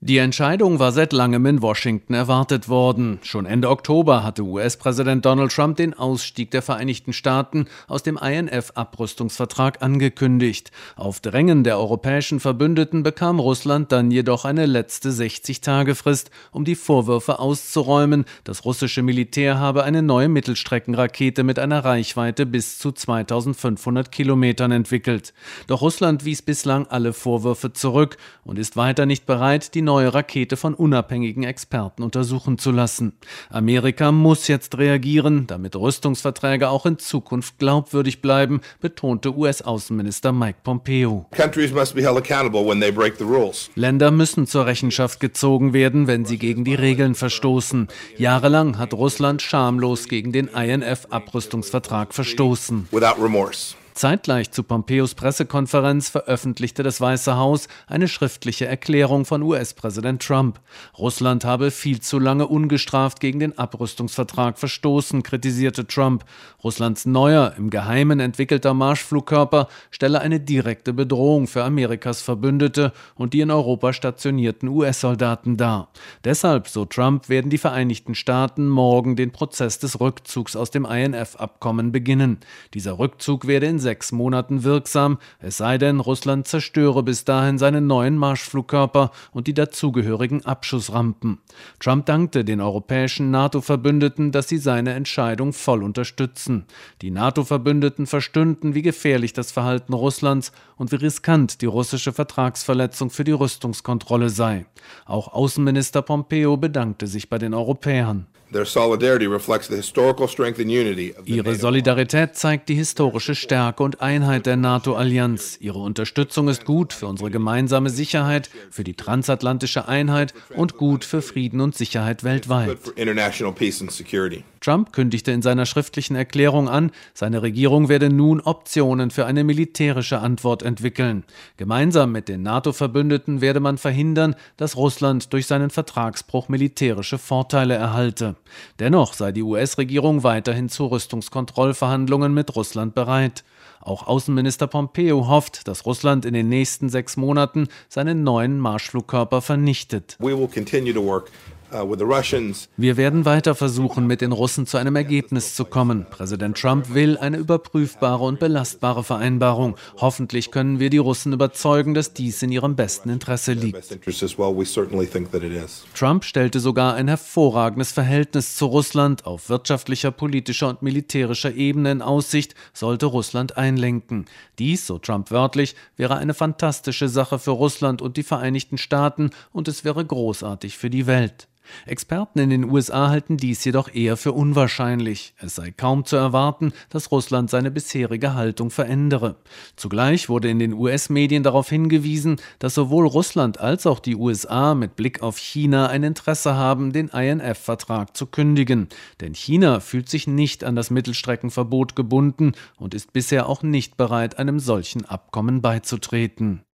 Die Entscheidung war seit langem in Washington erwartet worden. Schon Ende Oktober hatte US-Präsident Donald Trump den Ausstieg der Vereinigten Staaten aus dem INF-Abrüstungsvertrag angekündigt. Auf Drängen der europäischen Verbündeten bekam Russland dann jedoch eine letzte 60-Tage-Frist, um die Vorwürfe auszuräumen, das russische Militär habe eine neue Mittelstreckenrakete mit einer Reichweite bis zu 2500 Kilometern entwickelt. Doch Russland wies bislang alle Vorwürfe zurück und ist weiter nicht bereit, die neue Rakete von unabhängigen Experten untersuchen zu lassen. Amerika muss jetzt reagieren, damit Rüstungsverträge auch in Zukunft glaubwürdig bleiben, betonte US-Außenminister Mike Pompeo. Länder müssen zur Rechenschaft gezogen werden, wenn sie gegen die Regeln verstoßen. Jahrelang hat Russland schamlos gegen den INF-Abrüstungsvertrag verstoßen. Zeitgleich zu Pompeos Pressekonferenz veröffentlichte das Weiße Haus eine schriftliche Erklärung von US-Präsident Trump. Russland habe viel zu lange ungestraft gegen den Abrüstungsvertrag verstoßen, kritisierte Trump. Russlands neuer, im Geheimen entwickelter Marschflugkörper stelle eine direkte Bedrohung für Amerikas Verbündete und die in Europa stationierten US-Soldaten dar. Deshalb, so Trump, werden die Vereinigten Staaten morgen den Prozess des Rückzugs aus dem INF-Abkommen beginnen. Dieser Rückzug werde in 6 Monaten wirksam, es sei denn, Russland zerstöre bis dahin seinen neuen Marschflugkörper und die dazugehörigen Abschussrampen. Trump dankte den europäischen NATO-Verbündeten, dass sie seine Entscheidung voll unterstützen. Die NATO-Verbündeten verstünden, wie gefährlich das Verhalten Russlands und wie riskant die russische Vertragsverletzung für die Rüstungskontrolle sei. Auch Außenminister Pompeo bedankte sich bei den Europäern. Ihre Solidarität zeigt die historische Stärke und Einheit der NATO-Allianz. Ihre Unterstützung ist gut für unsere gemeinsame Sicherheit, für die transatlantische Einheit und gut für Frieden und Sicherheit weltweit. Trump kündigte in seiner schriftlichen Erklärung an, seine Regierung werde nun Optionen für eine militärische Antwort entwickeln. Gemeinsam mit den NATO-Verbündeten werde man verhindern, dass Russland durch seinen Vertragsbruch militärische Vorteile erhalte. Dennoch sei die US-Regierung weiterhin zu Rüstungskontrollverhandlungen mit Russland bereit. Auch Außenminister Pompeo hofft, dass Russland in den nächsten 6 Monaten seinen neuen Marschflugkörper vernichtet. Wir werden weiter versuchen, mit den Russen zu einem Ergebnis zu kommen. Präsident Trump will eine überprüfbare und belastbare Vereinbarung. Hoffentlich können wir die Russen überzeugen, dass dies in ihrem besten Interesse liegt. Trump stellte sogar ein hervorragendes Verhältnis zu Russland auf wirtschaftlicher, politischer und militärischer Ebene in Aussicht, sollte Russland einlenken. Dies, so Trump wörtlich, wäre eine fantastische Sache für Russland und die Vereinigten Staaten und es wäre großartig für die Welt. Experten in den USA halten dies jedoch eher für unwahrscheinlich. Es sei kaum zu erwarten, dass Russland seine bisherige Haltung verändere. Zugleich wurde in den US-Medien darauf hingewiesen, dass sowohl Russland als auch die USA mit Blick auf China ein Interesse haben, den INF-Vertrag zu kündigen. Denn China fühlt sich nicht an das Mittelstreckenverbot gebunden und ist bisher auch nicht bereit, einem solchen Abkommen beizutreten.